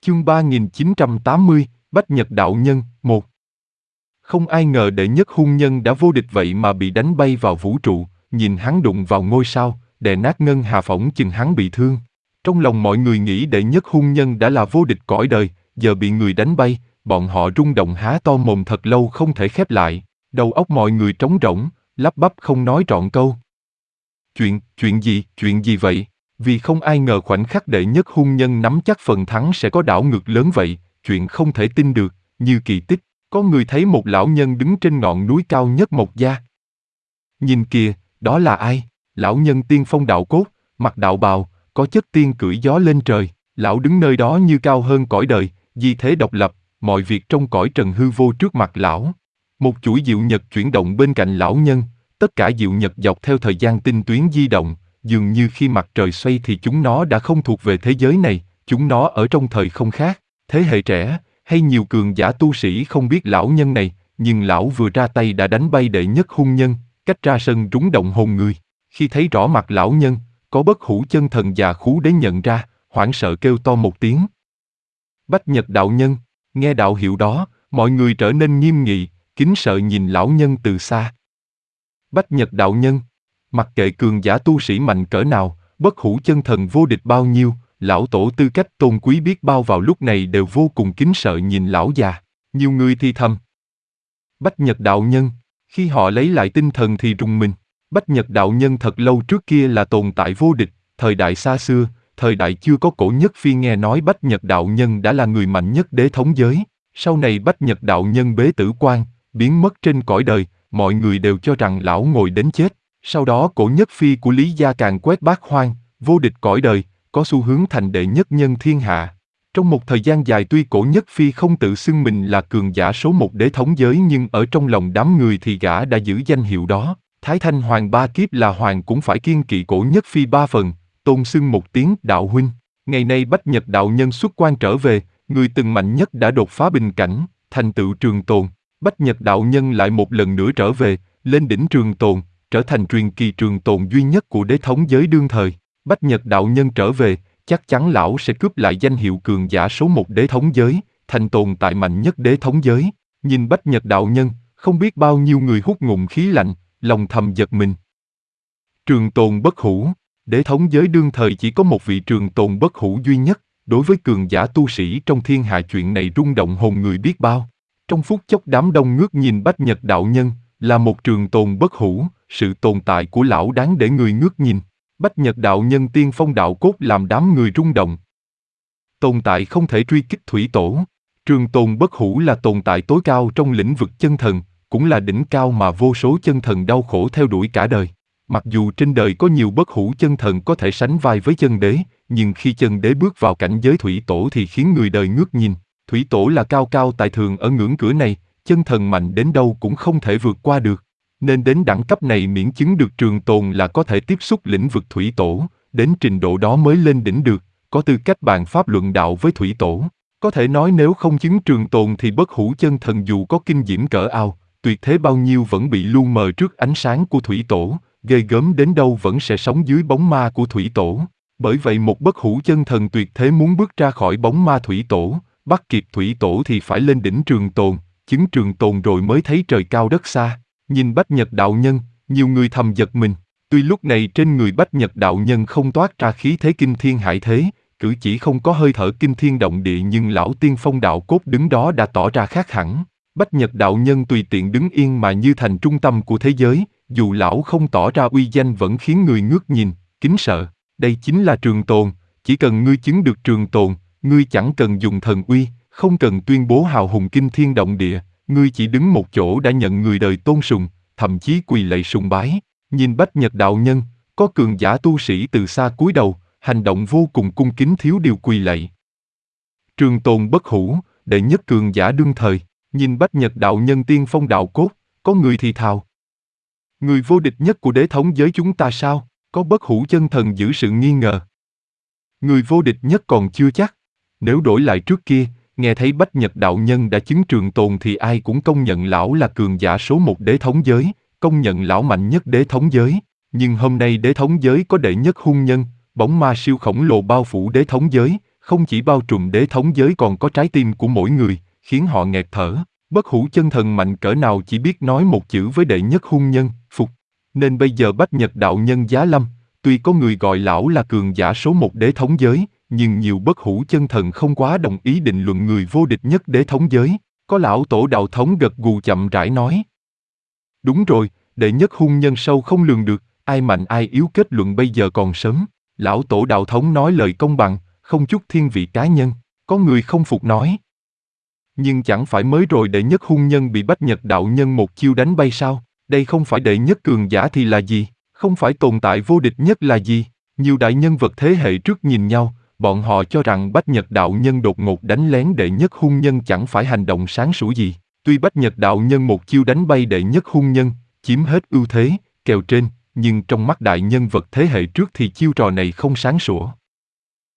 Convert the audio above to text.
Chương 3980, Bách Nhật Đạo Nhân, 1. Không ai ngờ đệ nhất hung nhân đã vô địch vậy mà bị đánh bay vào vũ trụ, nhìn hắn đụng vào ngôi sao, đè nát ngân hà phỏng chừng hắn bị thương. Trong lòng mọi người nghĩ đệ nhất hung nhân đã là vô địch cõi đời, giờ bị người đánh bay, bọn họ rung động há to mồm thật lâu không thể khép lại, đầu óc mọi người trống rỗng, lắp bắp không nói trọn câu. Chuyện gì vậy? Vì không ai ngờ khoảnh khắc đệ nhất hung nhân nắm chắc phần thắng sẽ có đảo ngược lớn vậy, chuyện không thể tin được, như kỳ tích, có người thấy một lão nhân đứng trên ngọn núi cao nhất Mộc Gia. Nhìn kìa, đó là ai? Lão nhân tiên phong đạo cốt, mặc đạo bào, có chất tiên cưỡi gió lên trời, lão đứng nơi đó như cao hơn cõi đời, di thế độc lập, mọi việc trong cõi trần hư vô trước mặt lão. Một chuỗi diệu nhật chuyển động bên cạnh lão nhân, tất cả diệu nhật dọc theo thời gian tinh tuyến di động, dường như khi mặt trời xoay thì chúng nó đã không thuộc về thế giới này, chúng nó ở trong thời không khác. Thế hệ trẻ, hay nhiều cường giả tu sĩ không biết lão nhân này, nhưng lão vừa ra tay đã đánh bay đệ nhất hung nhân, cách ra sân rúng động hồn người. Khi thấy rõ mặt lão nhân, có bất hủ chân thần già khú đến nhận ra, hoảng sợ kêu to một tiếng. Bách Nhật Đạo Nhân, nghe đạo hiệu đó, mọi người trở nên nghiêm nghị, kính sợ nhìn lão nhân từ xa. Bách Nhật Đạo Nhân, mặc kệ cường giả tu sĩ mạnh cỡ nào, bất hủ chân thần vô địch bao nhiêu, lão tổ tư cách tôn quý biết bao vào lúc này đều vô cùng kính sợ nhìn lão già. Nhiều người thì thầm. Bách Nhật Đạo Nhân, khi họ lấy lại tinh thần thì rùng mình. Bách Nhật Đạo Nhân thật lâu trước kia là tồn tại vô địch, thời đại xa xưa, thời đại chưa có Cổ Nhất Phi nghe nói Bách Nhật Đạo Nhân đã là người mạnh nhất đế thống giới. Sau này Bách Nhật Đạo Nhân bế tử quan, biến mất trên cõi đời, mọi người đều cho rằng lão ngồi đến chết. Sau đó Cổ Nhất Phi của Lý Gia càng quét bát hoang, vô địch cõi đời, có xu hướng thành đệ nhất nhân thiên hạ. Trong một thời gian dài tuy Cổ Nhất Phi không tự xưng mình là cường giả số một đế thống giới nhưng ở trong lòng đám người thì gã đã giữ danh hiệu đó. Thái Thanh Hoàng ba kiếp là hoàng cũng phải kiêng kỵ Cổ Nhất Phi ba phần, tôn xưng một tiếng đạo huynh. Ngày nay Bách Nhật Đạo Nhân xuất quan trở về, người từng mạnh nhất đã đột phá bình cảnh, thành tựu trường tồn. Bách Nhật Đạo Nhân lại một lần nữa trở về, lên đỉnh trường tồn, trở thành truyền kỳ trường tồn duy nhất của đế thống giới đương thời. Bách Nhật Đạo Nhân trở về, chắc chắn lão sẽ cướp lại danh hiệu cường giả số một đế thống giới, thành tồn tại mạnh nhất đế thống giới. Nhìn Bách Nhật Đạo Nhân, không biết bao nhiêu người hút ngụm khí lạnh, lòng thầm giật mình. Trường tồn bất hủ, đế thống giới đương thời chỉ có một vị trường tồn bất hủ duy nhất, đối với cường giả tu sĩ trong thiên hạ chuyện này rung động hồn người biết bao. Trong phút chốc đám đông ngước nhìn Bách Nhật Đạo Nhân, là một trường tồn bất hủ, sự tồn tại của lão đáng để người ngước nhìn. Bách Nhật Đạo Nhân tiên phong đạo cốt làm đám người rung động. Tồn tại không thể truy kích thủy tổ. Trường tồn bất hủ là tồn tại tối cao trong lĩnh vực chân thần, cũng là đỉnh cao mà vô số chân thần đau khổ theo đuổi cả đời. Mặc dù trên đời có nhiều bất hủ chân thần có thể sánh vai với chân đế, nhưng khi chân đế bước vào cảnh giới thủy tổ thì khiến người đời ngước nhìn. Thủy tổ là cao cao tại thượng ở ngưỡng cửa này, chân thần mạnh đến đâu cũng không thể vượt qua được. Nên đến đẳng cấp này miễn chứng được trường tồn là có thể tiếp xúc lĩnh vực thủy tổ, đến trình độ đó mới lên đỉnh được, có tư cách bàn pháp luận đạo với thủy tổ. Có thể nói nếu không chứng trường tồn thì bất hủ chân thần dù có kinh diễm cỡ ao, tuyệt thế bao nhiêu vẫn bị lu mờ trước ánh sáng của thủy tổ, ghê gớm đến đâu vẫn sẽ sống dưới bóng ma của thủy tổ. Bởi vậy một bất hủ chân thần tuyệt thế muốn bước ra khỏi bóng ma thủy tổ, bắt kịp thủy tổ thì phải lên đỉnh trường tồn, chứng trường tồn rồi mới thấy trời cao đất xa. Nhìn Bách Nhật Đạo Nhân, nhiều người thầm giật mình. Tuy lúc này trên người Bách Nhật Đạo Nhân không toát ra khí thế kinh thiên hải thế, cử chỉ không có hơi thở kinh thiên động địa nhưng lão tiên phong đạo cốt đứng đó đã tỏ ra khác hẳn. Bách Nhật Đạo Nhân tùy tiện đứng yên mà như thành trung tâm của thế giới, dù lão không tỏ ra uy danh vẫn khiến người ngước nhìn, kính sợ. Đây chính là trường tồn, chỉ cần ngươi chứng được trường tồn, ngươi chẳng cần dùng thần uy, không cần tuyên bố hào hùng kinh thiên động địa. Ngươi chỉ đứng một chỗ đã nhận người đời tôn sùng, thậm chí quỳ lạy sùng bái. Nhìn Bách Nhật Đạo Nhân, có cường giả tu sĩ từ xa cúi đầu, hành động vô cùng cung kính thiếu điều quỳ lạy. Trường tồn bất hủ, đệ nhất cường giả đương thời, nhìn Bách Nhật Đạo Nhân tiên phong đạo cốt, có người thì thào. Người vô địch nhất của đế thống giới chúng ta sao? Có bất hủ chân thần giữ sự nghi ngờ. Người vô địch nhất còn chưa chắc. Nếu đổi lại trước kia, nghe thấy Bách Nhật Đạo Nhân đã chứng trường tồn thì ai cũng công nhận lão là cường giả số một đế thống giới, công nhận lão mạnh nhất đế thống giới. Nhưng hôm nay đế thống giới có đệ nhất hung nhân, bóng ma siêu khổng lồ bao phủ đế thống giới, không chỉ bao trùm đế thống giới còn có trái tim của mỗi người, khiến họ nghẹt thở. Bất hủ chân thần mạnh cỡ nào chỉ biết nói một chữ với đệ nhất hung nhân, phục. Nên bây giờ Bách Nhật đạo nhân giá lâm, tuy có người gọi lão là cường giả số một đế thống giới, nhưng nhiều bất hủ chân thần không quá đồng ý định luận người vô địch nhất đế thống giới. Có lão tổ đạo thống gật gù chậm rãi nói. Đúng rồi, đệ nhất hung nhân sâu không lường được, ai mạnh ai yếu kết luận bây giờ còn sớm. Lão tổ đạo thống nói lời công bằng, không chút thiên vị cá nhân. Có người không phục nói. Nhưng chẳng phải mới rồi đệ nhất hung nhân bị Bách Nhật đạo nhân một chiêu đánh bay sao? Đây không phải đệ nhất cường giả thì là gì? Không phải tồn tại vô địch nhất là gì? Nhiều đại nhân vật thế hệ trước nhìn nhau, bọn họ cho rằng Bách Nhật đạo nhân đột ngột đánh lén đệ nhất hung nhân chẳng phải hành động sáng sủa gì. Tuy Bách Nhật đạo nhân một chiêu đánh bay đệ nhất hung nhân, chiếm hết ưu thế, kèo trên, nhưng trong mắt đại nhân vật thế hệ trước thì chiêu trò này không sáng sủa.